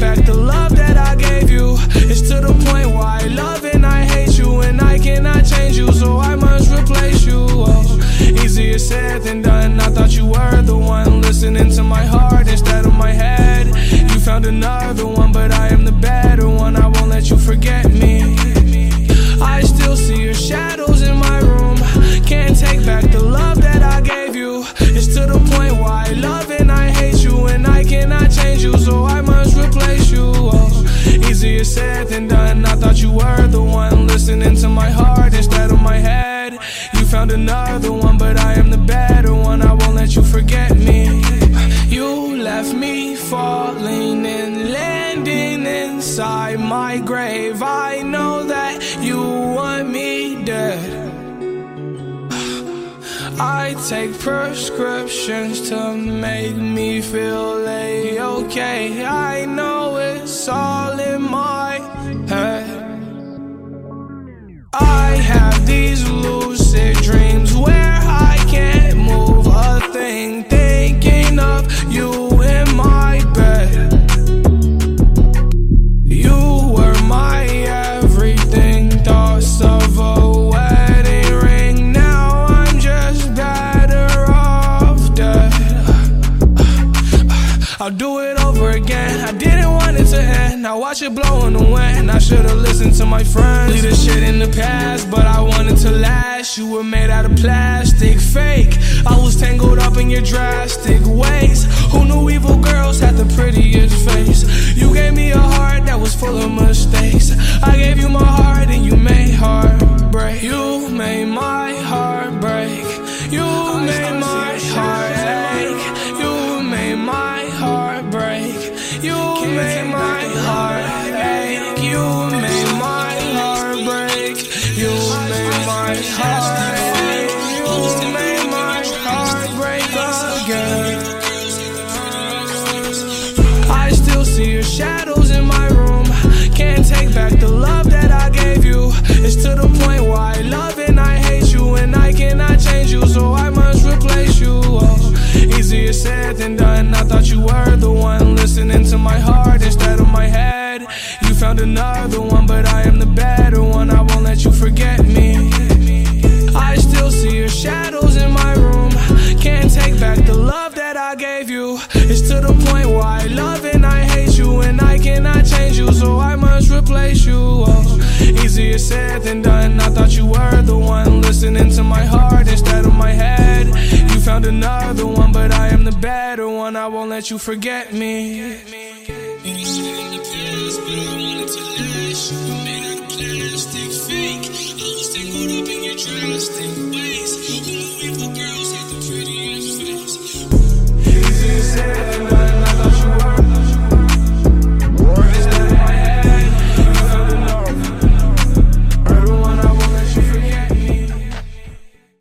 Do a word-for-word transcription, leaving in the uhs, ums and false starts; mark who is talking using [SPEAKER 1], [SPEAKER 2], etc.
[SPEAKER 1] back the love that I gave you. It's to the point where I love and I hate you, and I cannot change you, so I must replace you. Oh, easier said than done. I thought you were the one listening to my heart instead of my head. You found another one, but I am the better one. I won't let you forget me. I still see your shadows in my room. Can't take back the love that I gave you. It's to the point where I love and I hate you, and I cannot change you, so I must replace you. Oh, easier said than done. I thought you were the one listening to my heart instead of my head. You found another one, but I am the better one. I won't let you forget me. You left me falling and landing inside my grave. I know that you want me dead. I take prescriptions to make me feel A-okay. I know it's all in my head. I have these lucid dreams where I can't move a thing, thinking of you in my bed. You were my everything, thoughts of a wedding ring. Now I'm just better off dead. I'll do it over again. I didn't want it to end. Now watch it blow in the wind. I should've listened to my friends. Leave this shit in the past, but I wanted to last. You were made out of plastic, fake. I was tangled up in your drastic ways. Who knew evil girls had the prettiest face? You gave me a heart that was full of mistakes. I gave you my heart and you made heartbreak. You made my heart break. You made my heart ache. You made my heart break. You made my heart ache. You made my heart break. You made my heart ache. You made my heart break again. I still see your shadows in my room. Can't take back the love that I gave you. It's to the point where I love and I hate you, and I cannot change you, so I must replace you. Oh, easier said than done. I thought you were the one listening to my heart instead of my head. You found another one, but I am the better one. I won't let you forget me. I still see your shadows in my room. Can't take back the love that I gave you. It's to the point where I love and I hate you, and I cannot change you, so I must replace you. Oh, easier said than done. I thought you were the one listening to my heart instead of my head. You found another one, but I am the better one. I won't let you forget me.